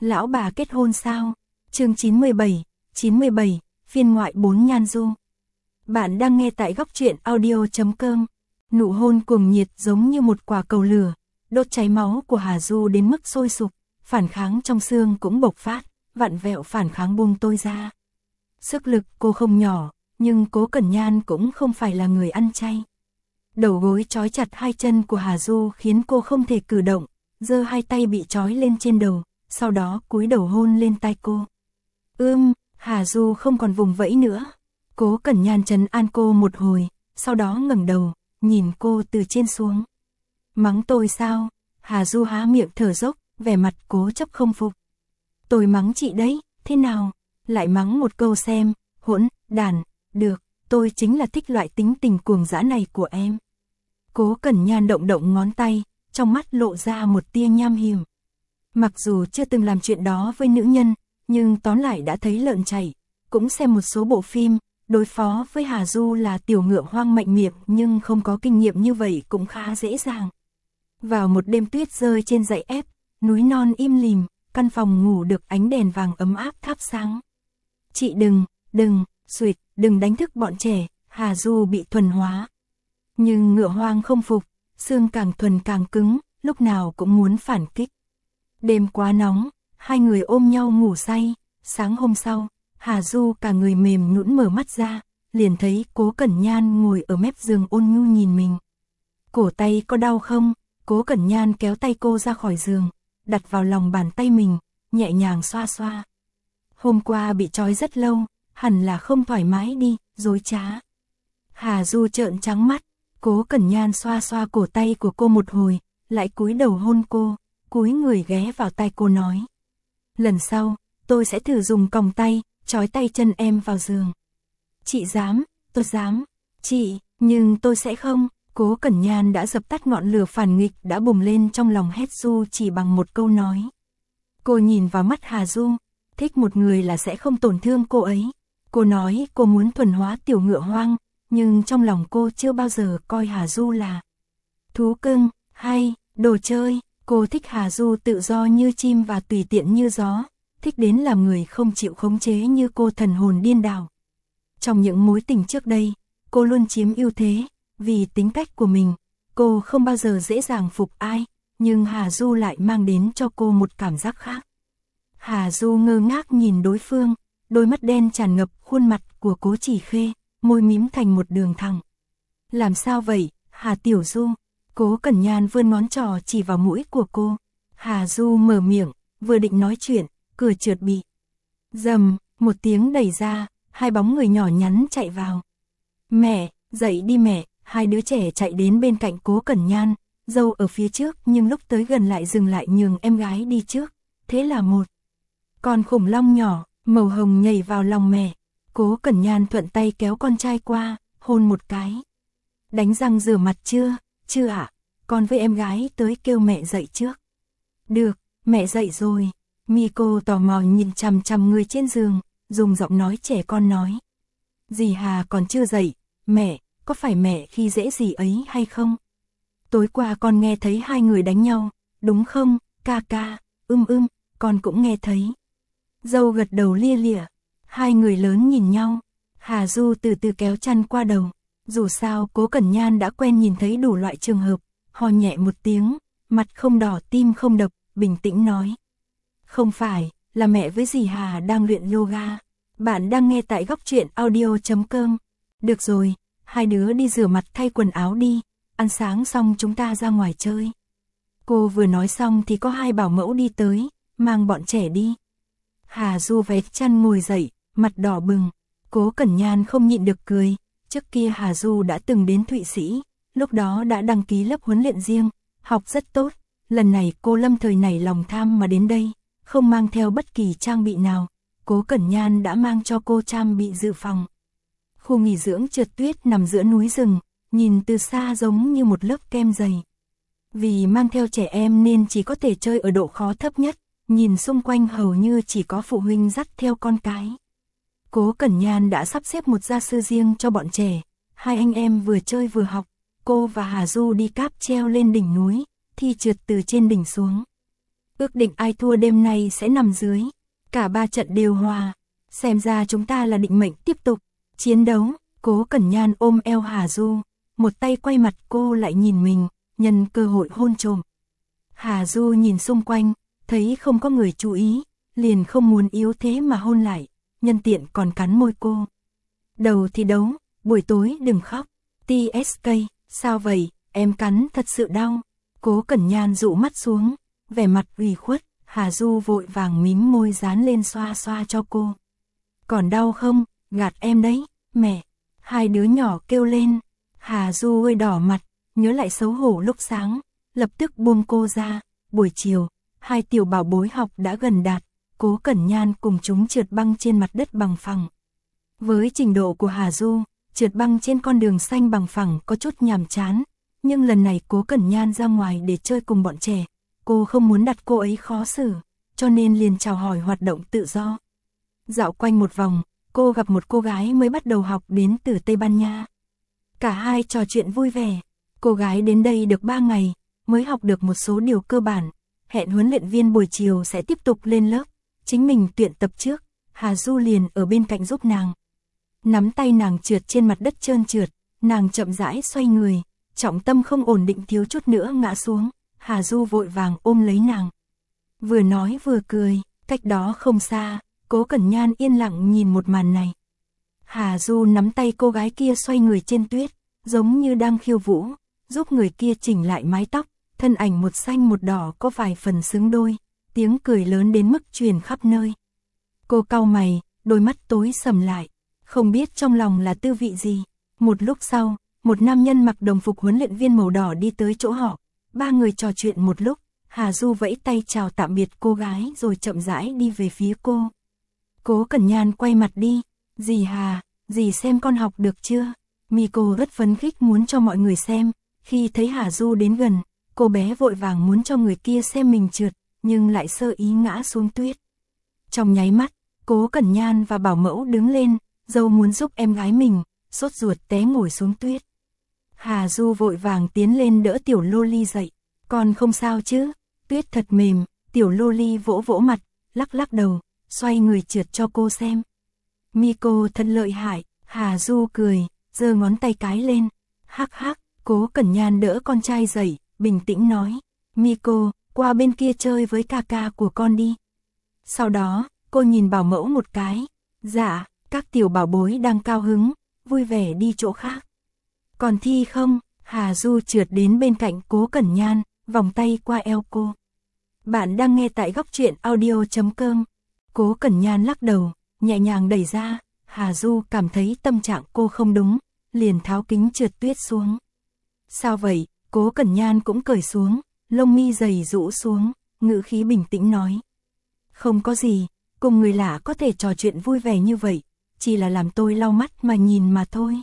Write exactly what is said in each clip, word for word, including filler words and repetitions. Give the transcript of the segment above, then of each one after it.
Lão bà kết hôn sao? Chương chín mươi bảy, chín mươi bảy, phiên ngoại bốn Nhan Du. Bạn đang nghe tại góc truyện audio chấm com. Nụ hôn cuồng nhiệt giống như một quả cầu lửa, đốt cháy máu của Hà Du đến mức sôi sục, phản kháng trong xương cũng bộc phát, vặn vẹo phản kháng bung tôi ra. Sức lực cô không nhỏ, nhưng Cố Cẩn Nhan cũng không phải là người ăn chay. Đầu gối trói chặt hai chân của Hà Du khiến cô không thể cử động, giơ hai tay bị trói lên trên đầu, sau đó cúi đầu hôn lên tai cô. Ưm, Hà Du không còn vùng vẫy nữa. Cố Cẩn Nhan trấn an cô một hồi, sau đó ngẩng đầu, nhìn cô từ trên xuống. Mắng tôi sao? Hà Du há miệng thở dốc, vẻ mặt cố chấp không phục. Tôi mắng chị đấy, thế nào? Lại mắng một câu xem, hỗn đàn, được, tôi chính là thích loại tính tình cuồng dã này của em. Cố Cẩn Nhan động động ngón tay, trong mắt lộ ra một tia nham hiểm. Mặc dù chưa từng làm chuyện đó với nữ nhân, nhưng tóm lại đã thấy lợn chảy, cũng xem một số bộ phim, đối phó với Hà Du là tiểu ngựa hoang mạnh miệng nhưng không có kinh nghiệm như vậy cũng khá dễ dàng. Vào một đêm tuyết rơi trên dãy ép, núi non im lìm, căn phòng ngủ được ánh đèn vàng ấm áp thắp sáng. Chị đừng, đừng, suyệt, đừng đánh thức bọn trẻ, Hà Du bị thuần hóa. Nhưng ngựa hoang không phục, xương càng thuần càng cứng, lúc nào cũng muốn phản kích. Đêm quá nóng, hai người ôm nhau ngủ say, sáng hôm sau, Hà Du cả người mềm nhũn mở mắt ra, liền thấy Cố Cẩn Nhan ngồi ở mép giường ôn nhu nhìn mình. Cổ tay có đau không? Cố Cẩn Nhan kéo tay cô ra khỏi giường, đặt vào lòng bàn tay mình, nhẹ nhàng xoa xoa. Hôm qua bị trói rất lâu, hẳn là không thoải mái đi, dối trá. Hà Du trợn trắng mắt, Cố Cẩn Nhan xoa xoa cổ tay của cô một hồi, lại cúi đầu hôn cô, cúi người ghé vào tai cô nói. Lần sau, tôi sẽ thử dùng còng tay, trói tay chân em vào giường. Chị dám, tôi dám, chị, nhưng tôi sẽ không. Cố Cẩn Nhan đã dập tắt ngọn lửa phản nghịch đã bùng lên trong lòng hét Du chỉ bằng một câu nói. Cô nhìn vào mắt Hà Du, thích một người là sẽ không tổn thương cô ấy. Cô nói cô muốn thuần hóa tiểu ngựa hoang, nhưng trong lòng cô chưa bao giờ coi Hà Du là thú cưng, hay, đồ chơi. Cô thích Hà Du tự do như chim và tùy tiện như gió, thích đến làm người không chịu khống chế như cô thần hồn điên đảo. Trong những mối tình trước đây, cô luôn chiếm ưu thế, vì tính cách của mình, cô không bao giờ dễ dàng phục ai, nhưng Hà Du lại mang đến cho cô một cảm giác khác. Hà Du ngơ ngác nhìn đối phương, đôi mắt đen tràn ngập khuôn mặt của Cố Chỉ Khê, môi mím thành một đường thẳng. Làm sao vậy, Hà Tiểu Du? Cố Cẩn Nhan vươn ngón trỏ chỉ vào mũi của cô. Hà Du mở miệng, vừa định nói chuyện, cửa trượt bị. Dầm, một tiếng đẩy ra, hai bóng người nhỏ nhắn chạy vào. Mẹ, dậy đi mẹ, hai đứa trẻ chạy đến bên cạnh Cố Cẩn Nhan, dâu ở phía trước nhưng lúc tới gần lại dừng lại nhường em gái đi trước. Thế là một con khủng long nhỏ, màu hồng nhảy vào lòng mẹ. Cố Cẩn Nhan thuận tay kéo con trai qua, hôn một cái. Đánh răng rửa mặt chưa? Chưa ạ, à? Con với em gái tới kêu mẹ dậy trước. Được, mẹ dậy rồi. Miko tò mò nhìn chằm chằm người trên giường, dùng giọng nói trẻ con nói. Dì Hà còn chưa dậy, mẹ, có phải mẹ khi dễ dì ấy hay không? Tối qua con nghe thấy hai người đánh nhau, đúng không, ca ca, ưm ưm, con cũng nghe thấy. Dâu gật đầu lia lịa, hai người lớn nhìn nhau, Hà Du từ từ kéo chăn qua đầu. Dù sao Cố Cẩn Nhan đã quen nhìn thấy đủ loại trường hợp, ho nhẹ một tiếng, mặt không đỏ tim không đập, bình tĩnh nói. Không phải, là mẹ với dì Hà đang luyện yoga. Bạn đang nghe tại góc truyện audio chấm com. Được rồi, hai đứa đi rửa mặt thay quần áo đi, ăn sáng xong chúng ta ra ngoài chơi. Cô vừa nói xong thì có hai bảo mẫu đi tới, mang bọn trẻ đi. Hà Du vét chăn ngồi dậy, mặt đỏ bừng, Cố Cẩn Nhan không nhịn được cười. Trước kia Hà Du đã từng đến Thụy Sĩ, lúc đó đã đăng ký lớp huấn luyện riêng, học rất tốt. Lần này cô lâm thời nảy lòng tham mà đến đây, không mang theo bất kỳ trang bị nào. Cố Cẩn Nhan đã mang cho cô trang bị dự phòng. Khu nghỉ dưỡng trượt tuyết nằm giữa núi rừng, nhìn từ xa giống như một lớp kem dày. Vì mang theo trẻ em nên chỉ có thể chơi ở độ khó thấp nhất, nhìn xung quanh hầu như chỉ có phụ huynh dắt theo con cái. Cố Cẩn Nhan đã sắp xếp một gia sư riêng cho bọn trẻ, hai anh em vừa chơi vừa học, cô và Hà Du đi cáp treo lên đỉnh núi, thi trượt từ trên đỉnh xuống. Ước định ai thua đêm nay sẽ nằm dưới. Cả ba trận đều hòa. Xem ra chúng ta là định mệnh tiếp tục. Chiến đấu. Cố Cẩn Nhan ôm eo Hà Du. Một tay quay mặt cô lại nhìn mình, nhân cơ hội hôn trộm. Hà Du nhìn xung quanh, thấy không có người chú ý, liền không muốn yếu thế mà hôn lại, nhân tiện còn cắn môi cô. Đầu thì đấu, buổi tối đừng khóc. tê ét ca, sao vậy, em cắn thật sự đau. Cố Cẩn Nhan dụ mắt xuống, vẻ mặt ủy khuất, Hà Du vội vàng mím môi dán lên xoa xoa cho cô. Còn đau không, gạt em đấy, mẹ. Hai đứa nhỏ kêu lên, Hà Du ơi đỏ mặt, nhớ lại xấu hổ lúc sáng, lập tức buông cô ra. Buổi chiều, hai tiểu bảo bối học đã gần đạt, Cố Cẩn Nhan cùng chúng trượt băng trên mặt đất bằng phẳng. Với trình độ của Hà Du, trượt băng trên con đường xanh bằng phẳng có chút nhàm chán, nhưng lần này Cố Cẩn Nhan ra ngoài để chơi cùng bọn trẻ, cô không muốn đặt cô ấy khó xử, cho nên liền chào hỏi hoạt động tự do. Dạo quanh một vòng, cô gặp một cô gái mới bắt đầu học đến từ Tây Ban Nha. Cả hai trò chuyện vui vẻ, cô gái đến đây được ba ngày, mới học được một số điều cơ bản, hẹn huấn luyện viên buổi chiều sẽ tiếp tục lên lớp, chính mình tuyển tập trước, Hà Du liền ở bên cạnh giúp nàng. Nắm tay nàng trượt trên mặt đất trơn trượt, nàng chậm rãi xoay người, trọng tâm không ổn định thiếu chút nữa ngã xuống, Hà Du vội vàng ôm lấy nàng. Vừa nói vừa cười, cách đó không xa, Cố Cẩn Nhan yên lặng nhìn một màn này. Hà Du nắm tay cô gái kia xoay người trên tuyết, giống như đang khiêu vũ, giúp người kia chỉnh lại mái tóc, thân ảnh một xanh một đỏ có vài phần xứng đôi, tiếng cười lớn đến mức truyền khắp nơi. Cô cau mày, đôi mắt tối sầm lại, không biết trong lòng là tư vị gì. Một lúc sau, một nam nhân mặc đồng phục huấn luyện viên màu đỏ đi tới chỗ họ, ba người trò chuyện một lúc, Hà Du vẫy tay chào tạm biệt cô gái rồi chậm rãi đi về phía cô. Cố Cẩn Nhan quay mặt đi, dì Hà, dì xem con học được chưa? Miko rất phấn khích muốn cho mọi người xem, khi thấy Hà Du đến gần, cô bé vội vàng muốn cho người kia xem mình trượt, nhưng lại sơ ý ngã xuống tuyết. Trong nháy mắt, Cố Cẩn Nhan và bảo mẫu đứng lên, dâu muốn giúp em gái mình, sốt ruột té ngồi xuống tuyết. Hà Du vội vàng tiến lên đỡ tiểu Loli dậy, con không sao chứ, tuyết thật mềm, tiểu Loli vỗ vỗ mặt, lắc lắc đầu, xoay người trượt cho cô xem. Miko thật lợi hại, Hà Du cười, giơ ngón tay cái lên, hắc hắc, Cố Cẩn Nhan đỡ con trai dậy, bình tĩnh nói, Miko, qua bên kia chơi với ca ca của con đi. Sau đó, cô nhìn bảo mẫu một cái, dạ, các tiểu bảo bối đang cao hứng, vui vẻ đi chỗ khác. Còn Thi không? Hà Du trượt đến bên cạnh Cố Cẩn Nhan, vòng tay qua eo cô. Bạn đang nghe tại góc truyện audio chấm com. Cố Cẩn Nhan lắc đầu, nhẹ nhàng đẩy ra, Hà Du cảm thấy tâm trạng cô không đúng, liền tháo kính trượt tuyết xuống. Sao vậy? Cố Cẩn Nhan cũng cởi xuống, lông mi dày rũ xuống, ngữ khí bình tĩnh nói. Không có gì, cùng người lạ có thể trò chuyện vui vẻ như vậy, chỉ là làm tôi lau mắt mà nhìn mà thôi.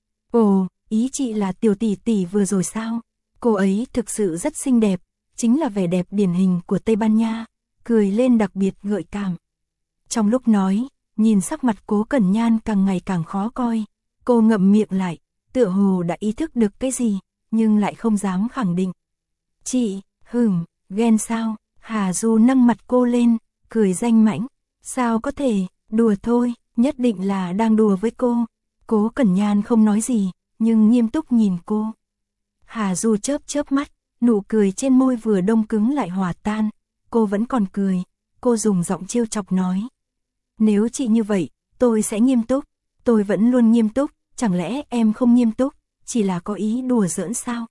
Ồ, ý chị là tiểu tỷ tỷ vừa rồi sao? Cô ấy thực sự rất xinh đẹp, chính là vẻ đẹp điển hình của Tây Ban Nha, cười lên đặc biệt gợi cảm. Trong lúc nói, nhìn sắc mặt Cố Cẩn Nhan càng ngày càng khó coi, cô ngậm miệng lại, tựa hồ đã ý thức được cái gì, nhưng lại không dám khẳng định. Chị, hừm, ghen sao? Hà Du nâng mặt cô lên, cười danh mãnh, sao có thể, đùa thôi, nhất định là đang đùa với cô. Cố Cẩn Nhan không nói gì, nhưng nghiêm túc nhìn cô. Hà Du chớp chớp mắt, nụ cười trên môi vừa đông cứng lại hòa tan, cô vẫn còn cười, cô dùng giọng trêu chọc nói. Nếu chị như vậy, tôi sẽ nghiêm túc, tôi vẫn luôn nghiêm túc, chẳng lẽ em không nghiêm túc, chỉ là có ý đùa giỡn sao?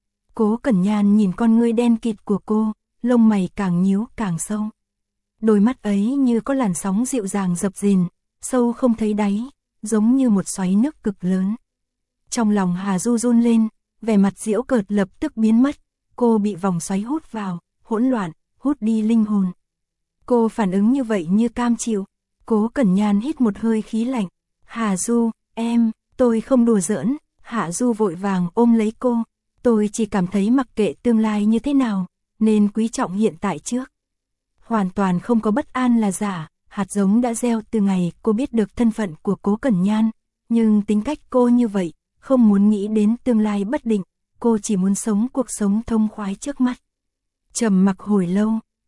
Cố Cẩn Nhan nhìn con ngươi đen kịt của cô, lông mày càng nhíu càng sâu. Đôi mắt ấy như có làn sóng dịu dàng dập dềnh, sâu không thấy đáy, giống như một xoáy nước cực lớn. Trong lòng Hà Du run lên, vẻ mặt giễu cợt lập tức biến mất, cô bị vòng xoáy hút vào, hỗn loạn, hút đi linh hồn. Cô phản ứng như vậy như cam chịu. Cố Cẩn Nhan hít một hơi khí lạnh. Hà Du, em, tôi không đùa giỡn. Hạ Du vội vàng ôm lấy cô. Tôi chỉ cảm thấy mặc kệ tương lai như thế nào, nên quý trọng hiện tại trước. Hoàn toàn không có bất an là giả, hạt giống đã gieo từ ngày cô biết được thân phận của Cố Cẩn Nhan. Nhưng tính cách cô như vậy, không muốn nghĩ đến tương lai bất định, cô chỉ muốn sống cuộc sống thông khoái trước mắt. Trầm mặc hồi lâu,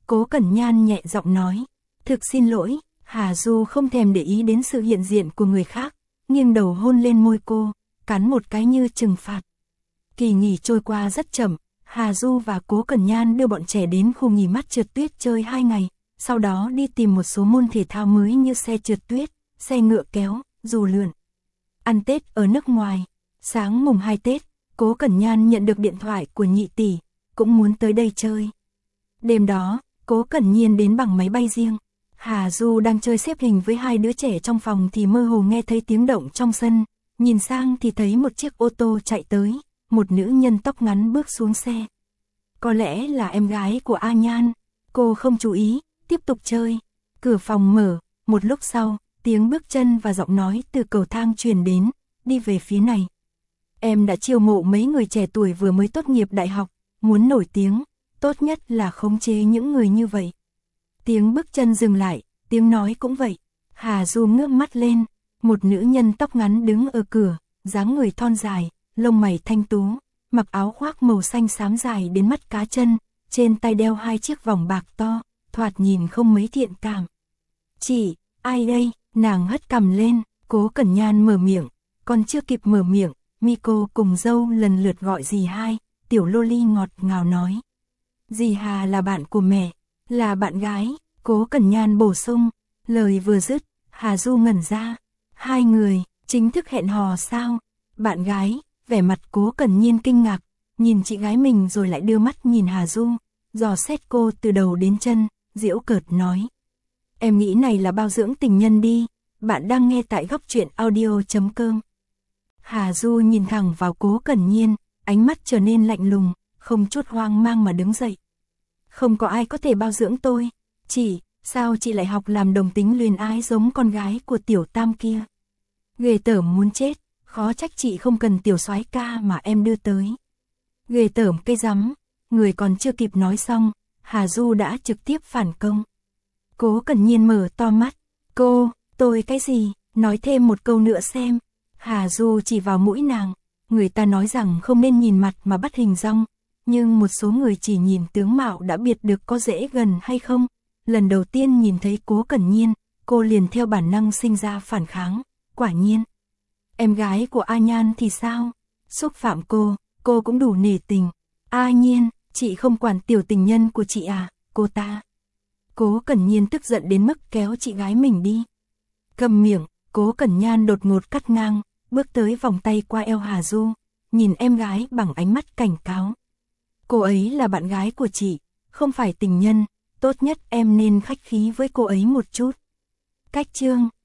Cố Cẩn Nhan nhẹ giọng nói. Thực xin lỗi, Hà Du không thèm để ý đến sự hiện diện của người khác, nghiêng đầu hôn lên môi cô, cắn một cái như trừng phạt. Kỳ nghỉ trôi qua rất chậm, Hà Du và Cố Cẩn Nhan đưa bọn trẻ đến khu nghỉ mát trượt tuyết chơi hai ngày, sau đó đi tìm một số môn thể thao mới như xe trượt tuyết, xe ngựa kéo, dù lượn. Ăn Tết ở nước ngoài, sáng mùng hai Tết, Cố Cẩn Nhan nhận được điện thoại của nhị tỷ, cũng muốn tới đây chơi. Đêm đó, Cố Cẩn Nhiên đến bằng máy bay riêng. Hà Du đang chơi xếp hình với hai đứa trẻ trong phòng thì mơ hồ nghe thấy tiếng động trong sân, nhìn sang thì thấy một chiếc ô tô chạy tới, một nữ nhân tóc ngắn bước xuống xe. Có lẽ là em gái của A Nhan, cô không chú ý, tiếp tục chơi. Cửa phòng mở, một lúc sau, tiếng bước chân và giọng nói từ cầu thang truyền đến, đi về phía này. Em đã chiêu mộ mấy người trẻ tuổi vừa mới tốt nghiệp đại học, muốn nổi tiếng, tốt nhất là khống chế những người như vậy. Tiếng bước chân dừng lại, tiếng nói cũng vậy. Hà Du ngước mắt lên, một nữ nhân tóc ngắn đứng ở cửa, dáng người thon dài, lông mày thanh tú, mặc áo khoác màu xanh xám dài đến mắt cá chân, trên tay đeo hai chiếc vòng bạc to, thoạt nhìn không mấy thiện cảm. Chị, ai đây? Nàng hất cằm lên, Cố Cẩn Nhan mở miệng, còn chưa kịp mở miệng, Miko cùng dâu lần lượt gọi dì hai, tiểu loli ngọt ngào nói. Dì Hà là bạn của mẹ, là bạn gái, Cố Cẩn Nhan bổ sung, lời vừa dứt, Hà Du ngẩn ra, hai người, chính thức hẹn hò sao? Bạn gái, vẻ mặt Cố Cẩn Nhiên kinh ngạc, nhìn chị gái mình rồi lại đưa mắt nhìn Hà Du, dò xét cô từ đầu đến chân, giễu cợt nói. Em nghĩ này là bao dưỡng tình nhân đi, bạn đang nghe tại góc truyện audio chấm com. Hà Du nhìn thẳng vào Cố Cẩn Nhiên, ánh mắt trở nên lạnh lùng, không chút hoang mang mà đứng dậy. Không có ai có thể bao dưỡng tôi, chị, sao chị lại học làm đồng tính luyến ái giống con gái của tiểu tam kia? Ghê tởm muốn chết, khó trách chị không cần tiểu soái ca mà em đưa tới. Ghê tởm cái rắm, người còn chưa kịp nói xong, Hà Du đã trực tiếp phản công. Cố Cẩn Nhiên mở to mắt, cô, tôi cái gì, nói thêm một câu nữa xem. Hà Du chỉ vào mũi nàng, người ta nói rằng không nên nhìn mặt mà bắt hình dong, nhưng một số người chỉ nhìn tướng mạo đã biết được có dễ gần hay không. Lần đầu tiên nhìn thấy Cố Cẩn Nhiên, cô liền theo bản năng sinh ra phản kháng, quả nhiên. Em gái của A Nhan thì sao? Xúc phạm cô, cô cũng đủ nể tình. A Nhiên, chị không quản tiểu tình nhân của chị à, cô ta. Cố Cẩn Nhiên tức giận đến mức kéo chị gái mình đi. Cầm miệng, Cố Cẩn Nhan đột ngột cắt ngang, bước tới vòng tay qua eo Hà Du, nhìn em gái bằng ánh mắt cảnh cáo. Cô ấy là bạn gái của chị, không phải tình nhân, tốt nhất em nên khách khí với cô ấy một chút. Cách chương